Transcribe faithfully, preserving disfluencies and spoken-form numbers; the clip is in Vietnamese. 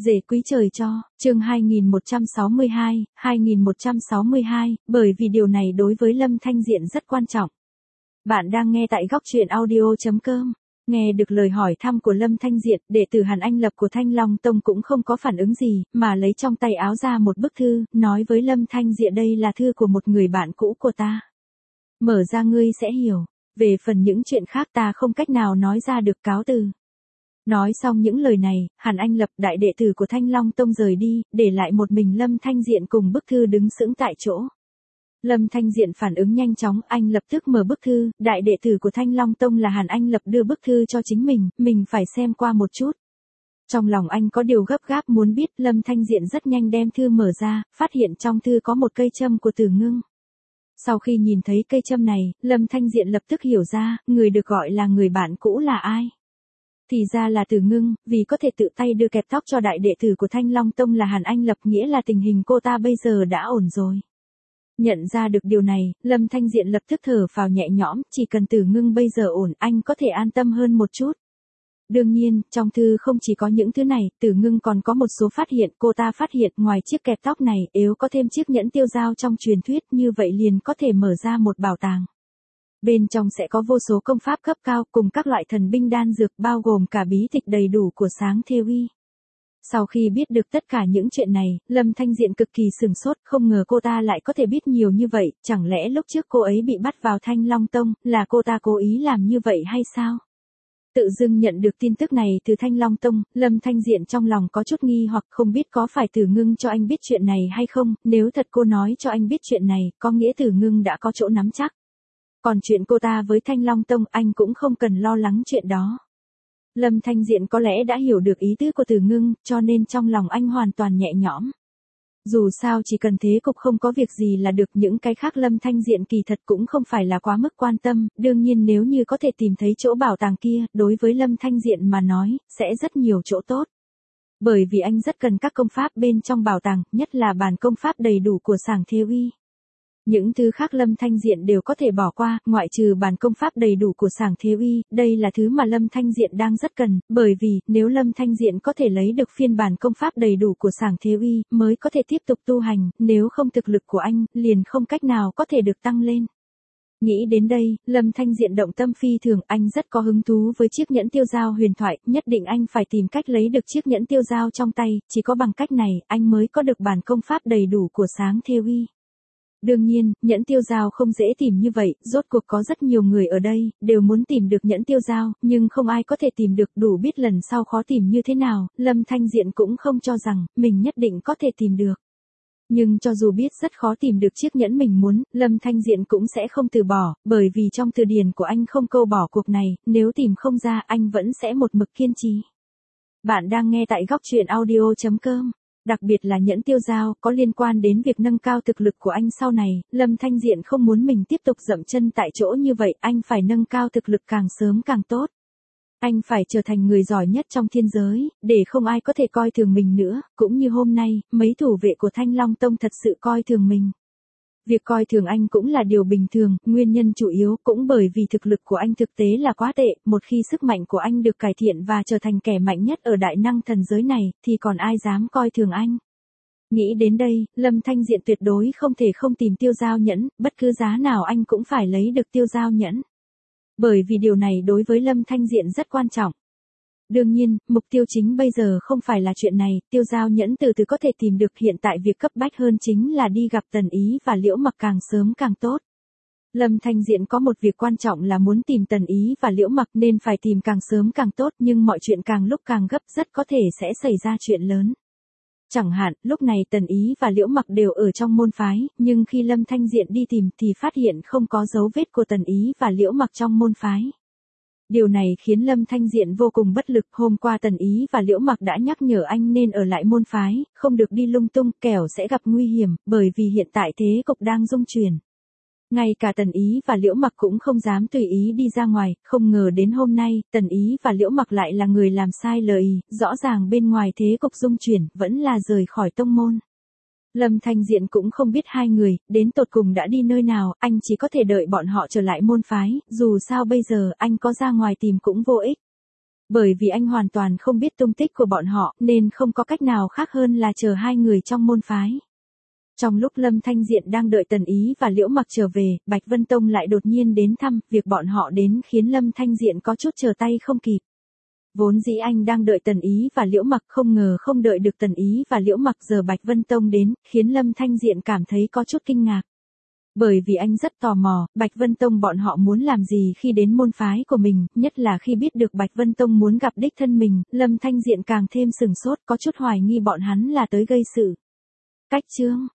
Rể quý trời cho, chương hai nghìn một trăm sáu mươi hai, hai nghìn một trăm sáu mươi hai, bởi vì điều này đối với Lâm Thanh Diện rất quan trọng. Bạn đang nghe tại góc truyện audio chấm com. Nghe được lời hỏi thăm của Lâm Thanh Diện, đệ tử Hàn Anh Lập của Thanh Long Tông cũng không có phản ứng gì, mà lấy trong tay áo ra một bức thư, nói với Lâm Thanh Diện đây là thư của một người bạn cũ của ta. Mở ra ngươi sẽ hiểu, về phần những chuyện khác ta không cách nào nói ra được, cáo từ. Nói xong những lời này, Hàn Anh Lập, đại đệ tử của Thanh Long Tông rời đi, để lại một mình Lâm Thanh Diện cùng bức thư đứng sững tại chỗ. Lâm Thanh Diện phản ứng nhanh chóng, anh lập tức mở bức thư, đại đệ tử của Thanh Long Tông là Hàn Anh Lập đưa bức thư cho chính mình, mình phải xem qua một chút. Trong lòng anh có điều gấp gáp muốn biết, Lâm Thanh Diện rất nhanh đem thư mở ra, phát hiện trong thư có một cây châm của Từ Ngưng. Sau khi nhìn thấy cây châm này, Lâm Thanh Diện lập tức hiểu ra, người được gọi là người bạn cũ là ai. Thì ra là Từ Ngưng, vì có thể tự tay đưa kẹp tóc cho đại đệ tử của Thanh Long Tông là Hàn Anh Lập, nghĩa là tình hình cô ta bây giờ đã ổn rồi. Nhận ra được điều này, Lâm Thanh Diện lập tức thở phào nhẹ nhõm, chỉ cần Từ Ngưng bây giờ ổn, anh có thể an tâm hơn một chút. Đương nhiên, trong thư không chỉ có những thứ này, Từ Ngưng còn có một số phát hiện, cô ta phát hiện ngoài chiếc kẹp tóc này, nếu có thêm chiếc nhẫn tiêu dao trong truyền thuyết, như vậy liền có thể mở ra một bảo tàng. Bên trong sẽ có vô số công pháp cấp cao cùng các loại thần binh đan dược, bao gồm cả bí tịch đầy đủ của Sáng Thê Uy. Sau khi biết được tất cả những chuyện này, Lâm Thanh Diện cực kỳ sửng sốt, không ngờ cô ta lại có thể biết nhiều như vậy, chẳng lẽ lúc trước cô ấy bị bắt vào Thanh Long Tông, là cô ta cố ý làm như vậy hay sao? Tự dưng nhận được tin tức này từ Thanh Long Tông, Lâm Thanh Diện trong lòng có chút nghi hoặc không biết có phải Từ Ngưng cho anh biết chuyện này hay không, nếu thật cô nói cho anh biết chuyện này, có nghĩa Từ Ngưng đã có chỗ nắm chắc. Còn chuyện cô ta với Thanh Long Tông anh cũng không cần lo lắng chuyện đó. Lâm Thanh Diện có lẽ đã hiểu được ý tứ của Từ Ngưng, cho nên trong lòng anh hoàn toàn nhẹ nhõm. Dù sao chỉ cần thế cục không có việc gì là được, những cái khác Lâm Thanh Diện kỳ thật cũng không phải là quá mức quan tâm, đương nhiên nếu như có thể tìm thấy chỗ bảo tàng kia, đối với Lâm Thanh Diện mà nói, sẽ rất nhiều chỗ tốt. Bởi vì anh rất cần các công pháp bên trong bảo tàng, nhất là bản công pháp đầy đủ của Sảng Thê Uy. Những thứ khác Lâm Thanh Diện đều có thể bỏ qua, ngoại trừ bản công pháp đầy đủ của Sảng Thê Uy, đây là thứ mà Lâm Thanh Diện đang rất cần, bởi vì, nếu Lâm Thanh Diện có thể lấy được phiên bản công pháp đầy đủ của Sảng Thê Uy, mới có thể tiếp tục tu hành, nếu không thực lực của anh, liền không cách nào có thể được tăng lên. Nghĩ đến đây, Lâm Thanh Diện động tâm phi thường, anh rất có hứng thú với chiếc nhẫn tiêu dao huyền thoại, nhất định anh phải tìm cách lấy được chiếc nhẫn tiêu dao trong tay, chỉ có bằng cách này, anh mới có được bản công pháp đầy đủ của Sáng Thê Uy. Đương nhiên, nhẫn tiêu dao không dễ tìm như vậy, rốt cuộc có rất nhiều người ở đây, đều muốn tìm được nhẫn tiêu dao, nhưng không ai có thể tìm được, đủ biết lần sau khó tìm như thế nào, Lâm Thanh Diện cũng không cho rằng, mình nhất định có thể tìm được. Nhưng cho dù biết rất khó tìm được chiếc nhẫn mình muốn, Lâm Thanh Diện cũng sẽ không từ bỏ, bởi vì trong từ điển của anh không câu bỏ cuộc này, nếu tìm không ra anh vẫn sẽ một mực kiên trì. Bạn đang nghe tại góc truyện audio chấm com. Đặc biệt là nhẫn tiêu dao, có liên quan đến việc nâng cao thực lực của anh sau này, Lâm Thanh Diện không muốn mình tiếp tục dậm chân tại chỗ như vậy, anh phải nâng cao thực lực càng sớm càng tốt. Anh phải trở thành người giỏi nhất trong thiên giới, để không ai có thể coi thường mình nữa, cũng như hôm nay, mấy thủ vệ của Thanh Long Tông thật sự coi thường mình. Việc coi thường anh cũng là điều bình thường, nguyên nhân chủ yếu cũng bởi vì thực lực của anh thực tế là quá tệ, một khi sức mạnh của anh được cải thiện và trở thành kẻ mạnh nhất ở đại năng thần giới này, thì còn ai dám coi thường anh. Nghĩ đến đây, Lâm Thanh Diện tuyệt đối không thể không tìm tiêu dao nhẫn, bất cứ giá nào anh cũng phải lấy được tiêu dao nhẫn. Bởi vì điều này đối với Lâm Thanh Diện rất quan trọng. Đương nhiên, mục tiêu chính bây giờ không phải là chuyện này, tiêu dao nhẫn từ từ có thể tìm được, hiện tại việc cấp bách hơn chính là đi gặp Tần Ý và Liễu Mặc càng sớm càng tốt. Lâm Thanh Diện có một việc quan trọng là muốn tìm Tần Ý và Liễu Mặc nên phải tìm càng sớm càng tốt, nhưng mọi chuyện càng lúc càng gấp, rất có thể sẽ xảy ra chuyện lớn. Chẳng hạn, lúc này Tần Ý và Liễu Mặc đều ở trong môn phái, nhưng khi Lâm Thanh Diện đi tìm thì phát hiện không có dấu vết của Tần Ý và Liễu Mặc trong môn phái. Điều này khiến Lâm Thanh Diện vô cùng bất lực, hôm qua Tần Ý và Liễu Mặc đã nhắc nhở anh nên ở lại môn phái, không được đi lung tung, kẻo sẽ gặp nguy hiểm, bởi vì hiện tại thế cục đang rung chuyển. Ngay cả Tần Ý và Liễu Mặc cũng không dám tùy ý đi ra ngoài, không ngờ đến hôm nay, Tần Ý và Liễu Mặc lại là người làm sai lời, rõ ràng bên ngoài thế cục rung chuyển, vẫn là rời khỏi tông môn. Lâm Thanh Diện cũng không biết hai người, đến tột cùng đã đi nơi nào, anh chỉ có thể đợi bọn họ trở lại môn phái, dù sao bây giờ anh có ra ngoài tìm cũng vô ích. Bởi vì anh hoàn toàn không biết tung tích của bọn họ, nên không có cách nào khác hơn là chờ hai người trong môn phái. Trong lúc Lâm Thanh Diện đang đợi Tần Ý và Liễu Mặc trở về, Bạch Vân Tông lại đột nhiên đến thăm, việc bọn họ đến khiến Lâm Thanh Diện có chút trở tay không kịp. Vốn dĩ anh đang đợi Tần Ý và Liễu Mặc, không ngờ không đợi được Tần Ý và Liễu Mặc, giờ Bạch Vân Tông đến, khiến Lâm Thanh Diện cảm thấy có chút kinh ngạc. Bởi vì anh rất tò mò, Bạch Vân Tông bọn họ muốn làm gì khi đến môn phái của mình, nhất là khi biết được Bạch Vân Tông muốn gặp đích thân mình, Lâm Thanh Diện càng thêm sừng sốt, có chút hoài nghi bọn hắn là tới gây sự. Cách chương